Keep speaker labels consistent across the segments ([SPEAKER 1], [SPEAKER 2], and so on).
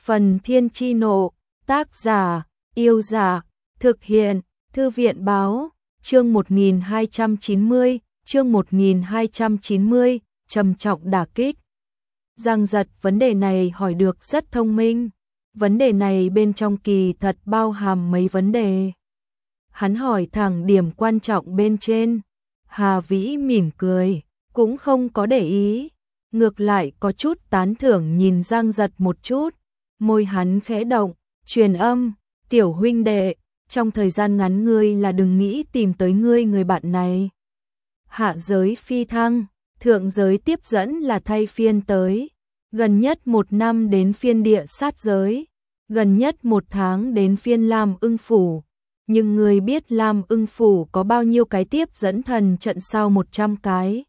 [SPEAKER 1] Phần Thiên Chi Nộ, tác giả, Yêu Giả, thực hiện, Thư viện Báo, chương 1290, trầm trọng đả kích. Giang Giật vấn đề này hỏi được rất thông minh, vấn đề này bên trong kỳ thật bao hàm mấy vấn đề. Hắn hỏi thẳng điểm quan trọng bên trên, Hà Vĩ mỉm cười, cũng không có để ý, ngược lại có chút tán thưởng nhìn Giang Giật một chút, môi hắn khẽ động, truyền âm, tiểu huynh đệ, trong thời gian ngắn ngươi là đừng nghĩ tìm tới ngươi người bạn này. Hạ giới phi thăng, thượng giới tiếp dẫn là thay phiên tới, gần nhất 1 năm đến phiên địa sát giới, gần nhất 1 tháng đến phiên Lam Ưng Phủ. Nhưng người biết Lam Ưng Phủ có bao nhiêu cái tiếp dẫn thần trận sau 100 cái.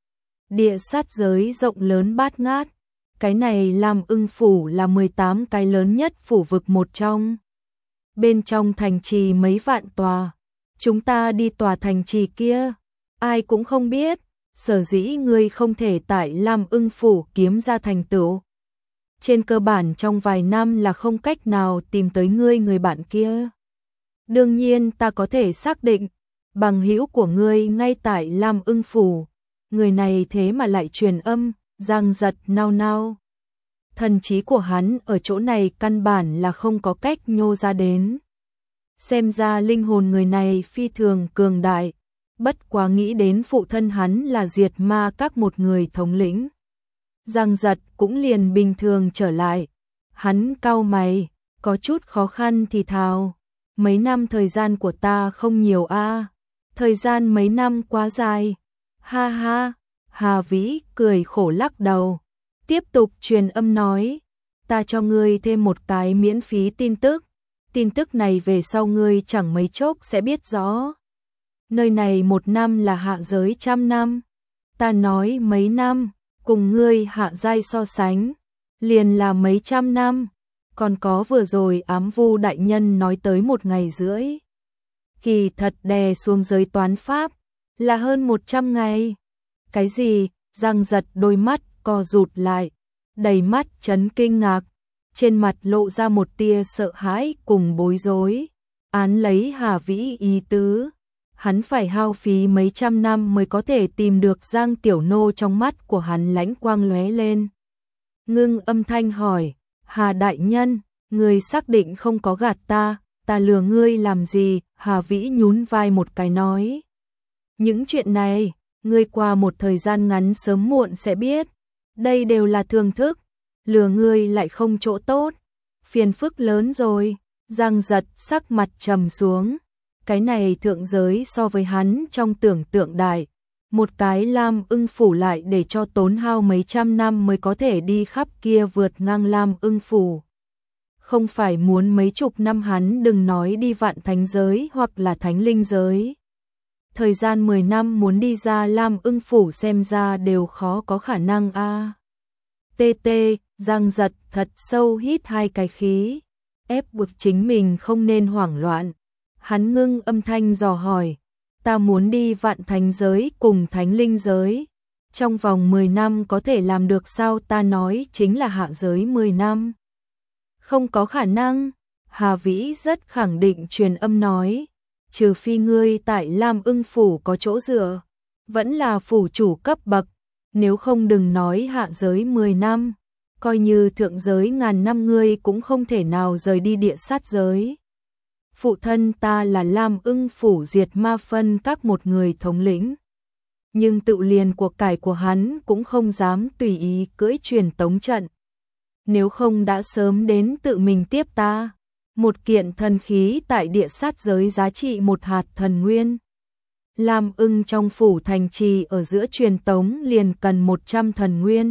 [SPEAKER 1] Địa sát giới rộng lớn bát ngát, cái này Lam Ưng Phủ là 18 cái lớn nhất phủ vực một trong. Bên trong thành trì mấy vạn tòa, chúng ta đi tòa thành trì kia, ai cũng không biết, sở dĩ ngươi không thể tại Lam Ưng Phủ kiếm ra thành tựu. Trên cơ bản trong vài năm là không cách nào tìm tới ngươi người bạn kia. Đương nhiên ta có thể xác định, bằng hữu của ngươi ngay tại Lam Ưng Phủ, người này thế mà lại truyền âm, Giang Giật nao nao. Thần trí của hắn ở chỗ này căn bản là không có cách nhô ra đến. Xem ra linh hồn người này phi thường cường đại, bất quá nghĩ đến phụ thân hắn là diệt ma các một người thống lĩnh. Giang Giật cũng liền bình thường trở lại, hắn cau mày, có chút khó khăn thì thào. Mấy năm thời gian của ta không nhiều a, thời gian mấy năm quá dài. Ha ha, Hà Vĩ cười khổ lắc đầu, tiếp tục truyền âm nói, ta cho ngươi thêm một cái miễn phí tin tức này về sau ngươi chẳng mấy chốc sẽ biết rõ. Nơi này 1 năm là hạ giới 100 năm, ta nói mấy năm, cùng ngươi hạ giai so sánh, liền là mấy trăm năm. Còn có vừa rồi ám vu đại nhân nói tới 1 ngày rưỡi. Kỳ thật đè xuống giới toán pháp, là hơn 100 ngày. Cái gì? Giang Giật đôi mắt co rụt lại, đầy mắt chấn kinh ngạc, trên mặt lộ ra một tia sợ hãi cùng bối rối. Án lấy Hà Vĩ ý tứ, hắn phải hao phí mấy trăm năm mới có thể tìm được Giang Tiểu Nô. Trong mắt của hắn lãnh quang lóe lên, ngưng âm thanh hỏi, Hà đại nhân, ngươi xác định không có gạt ta lừa ngươi làm gì? Hà Vĩ nhún vai một cái nói, những chuyện này, ngươi qua một thời gian ngắn sớm muộn sẽ biết, đây đều là thường thức, lừa ngươi lại không chỗ tốt, phiền phức lớn rồi. Giang Giật sắc mặt trầm xuống, cái này thượng giới so với hắn trong tưởng tượng đại, một cái Lam Ưng Phủ lại để cho tốn hao mấy trăm năm mới có thể đi khắp kia vượt ngang Lam Ưng Phủ. Không phải muốn mấy chục năm hắn đừng nói đi vạn thánh giới hoặc là thánh linh giới. Thời gian 10 năm muốn đi ra Lam Ưng Phủ xem ra đều khó có khả năng a. TT, Giang Giật thật sâu hít 2 cái khí, ép buộc chính mình không nên hoảng loạn. Hắn ngưng âm thanh dò hỏi, ta muốn đi vạn thánh giới cùng thánh linh giới, trong vòng 10 năm có thể làm được sao? Ta nói chính là hạ giới 10 năm. Không có khả năng, Hà Vĩ rất khẳng định truyền âm nói, trừ phi ngươi tại Lam Ưng Phủ có chỗ dựa, vẫn là phủ chủ cấp bậc, nếu không đừng nói hạ giới 10 năm, coi như thượng giới ngàn năm ngươi cũng không thể nào rời đi địa sát giới. Phụ thân ta là Lam Ưng Phủ diệt ma phân các một người thống lĩnh, nhưng tự liền của cải của hắn cũng không dám tùy ý cưỡi truyền tống trận. Nếu không đã sớm đến tự mình tiếp ta. Một kiện thần khí tại địa sát giới giá trị 1 hạt thần nguyên. Lam Ưng trong phủ thành trì ở giữa truyền tống liền cần 100 thần nguyên.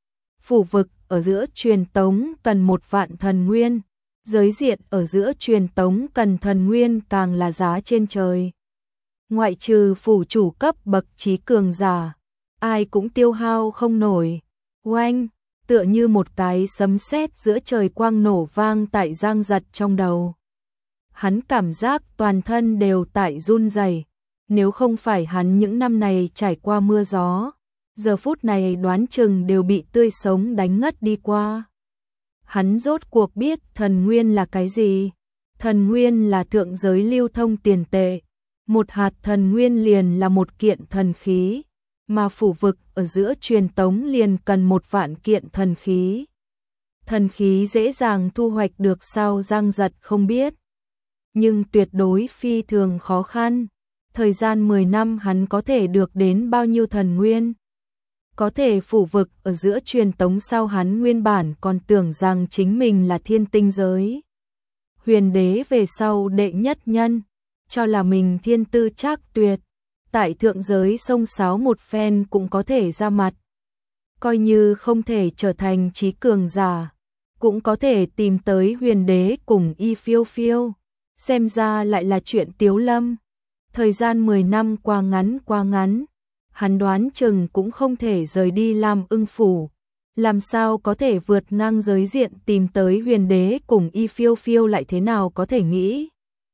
[SPEAKER 1] Phủ vực ở giữa truyền tống cần 1 vạn thần nguyên. Giới diện ở giữa truyền tống cần thần nguyên càng là giá trên trời. Ngoại trừ phủ chủ cấp bậc trí cường giả, ai cũng tiêu hao không nổi. Oanh! Tựa như một cái sấm sét giữa trời quang nổ vang tại Giang Giật trong đầu. Hắn cảm giác toàn thân đều tại run rẩy, nếu không phải hắn những năm này trải qua mưa gió, giờ phút này đoán chừng đều bị tươi sống đánh ngất đi qua. Hắn rốt cuộc biết thần nguyên là cái gì? Thần nguyên là thượng giới lưu thông tiền tệ. Một hạt thần nguyên liền là một kiện thần khí, mà phủ vực ở giữa truyền tống liền cần 1.000.000 kiện thần khí. Thần khí dễ dàng thu hoạch được sao? Giang Giật không biết, nhưng tuyệt đối phi thường khó khăn. Thời gian 10 năm hắn có thể được đến bao nhiêu thần nguyên? Có thể phủ vực ở giữa truyền tống sao? Hắn nguyên bản còn tưởng rằng chính mình là thiên tinh giới huyền đế về sau đệ nhất nhân, cho là mình thiên tư trác tuyệt, tại thượng giới xông xáo một phen cũng có thể ra mặt. Coi như không thể trở thành trí cường giả, cũng có thể tìm tới huyền đế cùng Y Phiêu Phiêu. Xem ra lại là chuyện tiếu lâm. Thời gian 10 năm qua ngắn, hắn đoán chừng cũng không thể rời đi Lam Ưng Phủ. Làm sao có thể vượt ngang giới diện tìm tới huyền đế cùng Y Phiêu Phiêu? Lại thế nào có thể nghĩ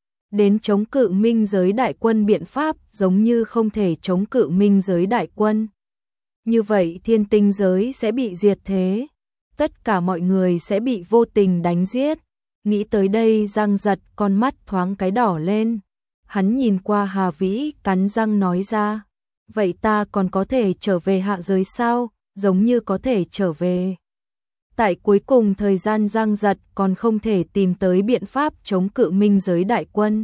[SPEAKER 1] đến chống cự minh giới đại quân biện pháp? Giống như không thể chống cự minh giới đại quân. Như vậy thiên tinh giới sẽ bị diệt thế. Tất cả mọi người sẽ bị vô tình đánh giết. Nghĩ tới đây Giang Giật con mắt thoáng cái đỏ lên. Hắn nhìn qua Hà Vĩ cắn răng nói ra. Vậy ta còn có thể trở về hạ giới sao? Giống như có thể trở về. Tại cuối cùng thời gian Giang Giật còn không thể tìm tới biện pháp chống cự minh giới đại quân.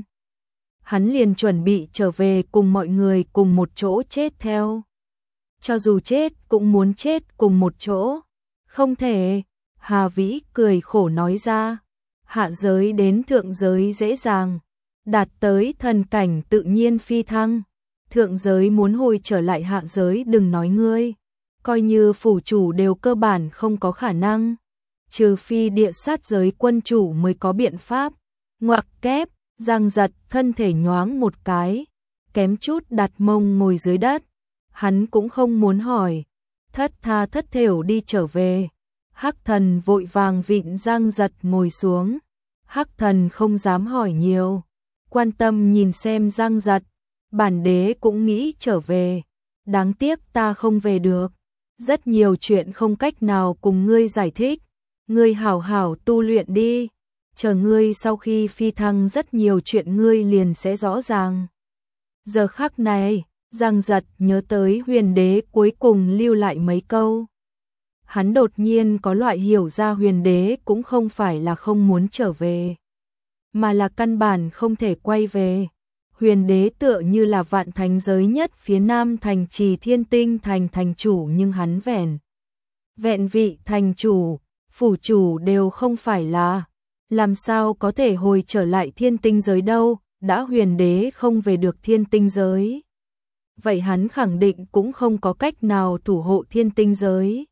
[SPEAKER 1] Hắn liền chuẩn bị trở về cùng mọi người cùng một chỗ chết theo. Cho dù chết cũng muốn chết cùng một chỗ. Không thể. Hà Vĩ cười khổ nói ra. Hạ giới đến thượng giới dễ dàng. Đạt tới thần cảnh tự nhiên phi thăng. Thượng giới muốn hồi trở lại hạ giới đừng nói ngươi. Coi như phủ chủ đều cơ bản không có khả năng. Trừ phi địa sát giới quân chủ mới có biện pháp. Ngoặc kép, Giang Giật thân thể nhoáng một cái. Kém chút đặt mông ngồi dưới đất. Hắn cũng không muốn hỏi. Thất tha thất thểu đi trở về. Hắc Thần vội vàng vịn Giang Giật ngồi xuống. Hắc Thần không dám hỏi nhiều. Quan tâm nhìn xem Giang Giật. Bản đế cũng nghĩ trở về. Đáng tiếc ta không về được. Rất nhiều chuyện không cách nào cùng ngươi giải thích. Ngươi hảo hảo tu luyện đi. Chờ ngươi sau khi phi thăng rất nhiều chuyện ngươi liền sẽ rõ ràng. Giờ khắc này, Giang Giật nhớ tới huyền đế cuối cùng lưu lại mấy câu. Hắn đột nhiên có loại hiểu ra huyền đế cũng không phải là không muốn trở về, mà là căn bản không thể quay về. Huyền đế tựa như là vạn thánh giới nhất phía nam thành trì Thiên Tinh thành thành chủ, nhưng hắn vẹn vị thành chủ, phủ chủ đều không phải là. Làm sao có thể hồi trở lại Thiên Tinh giới đâu? Đã huyền đế không về được Thiên Tinh giới, vậy hắn khẳng định cũng không có cách nào thủ hộ Thiên Tinh giới.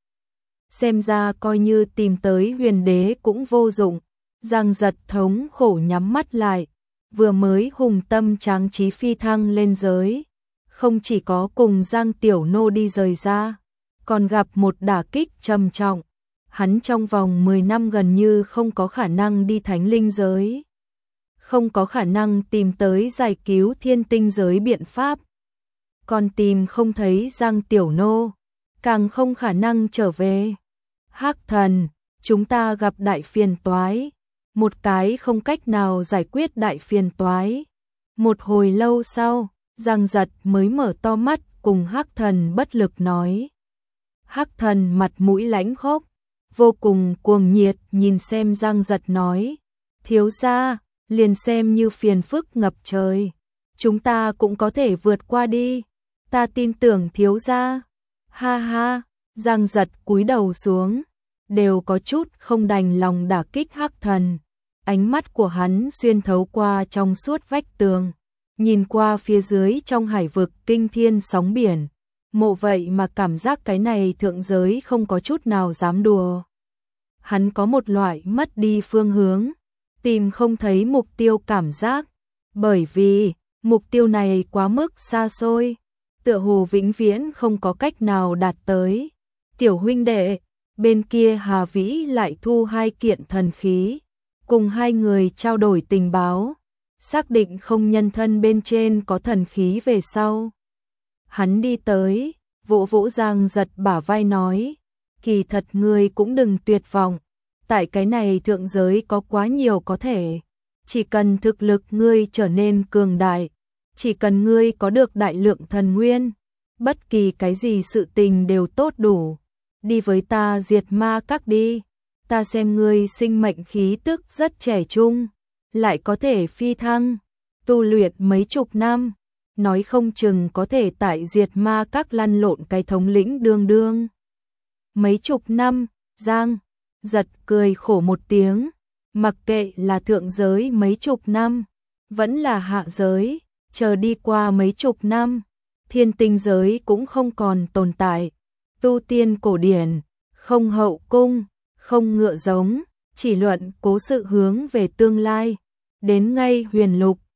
[SPEAKER 1] Xem ra coi như tìm tới huyền đế cũng vô dụng. Giang Giật thống khổ nhắm mắt lại. Vừa mới hùng tâm tráng trí phi thăng lên giới, không chỉ có cùng Giang Tiểu Nô đi rời ra, còn gặp một đả kích trầm trọng. Hắn trong vòng 10 năm gần như không có khả năng đi thánh linh giới, không có khả năng tìm tới giải cứu thiên tinh giới biện pháp, còn tìm không thấy Giang Tiểu Nô, càng không khả năng trở về. Hắc Thần, chúng ta gặp đại phiền toái. Một cái không cách nào giải quyết đại phiền toái. Một hồi lâu sau, Giang Giật mới mở to mắt cùng Hắc Thần bất lực nói. Hắc Thần mặt mũi lãnh khốc, vô cùng cuồng nhiệt nhìn xem Giang Giật nói. Thiếu gia, liền xem như phiền phức ngập trời, chúng ta cũng có thể vượt qua đi. Ta tin tưởng thiếu gia. Ha ha, Giang Giật cúi đầu xuống, đều có chút không đành lòng đả kích Hắc Thần. Ánh mắt của hắn xuyên thấu qua trong suốt vách tường, nhìn qua phía dưới trong hải vực kinh thiên sóng biển. Mộ vậy mà cảm giác cái này thượng giới không có chút nào dám đùa. Hắn có một loại mất đi phương hướng, tìm không thấy mục tiêu cảm giác, bởi vì mục tiêu này quá mức xa xôi, tựa hồ vĩnh viễn không có cách nào đạt tới. Tiểu huynh đệ, bên kia Hà Vĩ lại thu 2 kiện thần khí, cùng 2 người trao đổi tình báo, xác định không nhân thân bên trên có thần khí về sau. Hắn đi tới, vỗ vỗ Giang Giật bả vai nói, kỳ thật ngươi cũng đừng tuyệt vọng, Tại cái này thượng giới có quá nhiều có thể. Chỉ cần thực lực ngươi trở nên cường đại, chỉ cần ngươi có được đại lượng thần nguyên, bất kỳ cái gì sự tình đều tốt đủ. Đi với ta diệt ma các đi. Ta xem ngươi sinh mệnh khí tức rất trẻ trung, lại có thể phi thăng, tu luyện mấy chục năm, nói không chừng có thể tại diệt ma các lăn lộn cái thống lĩnh đương đương. Mấy chục năm, Giang Giật cười khổ một tiếng, mặc kệ là thượng giới mấy chục năm, vẫn là hạ giới, chờ đi qua mấy chục năm, thiên tinh giới cũng không còn tồn tại. Tu tiên cổ điển, không hậu cung, không ngựa giống, chỉ luận cố sự hướng về tương lai. Đến ngay huyền lục,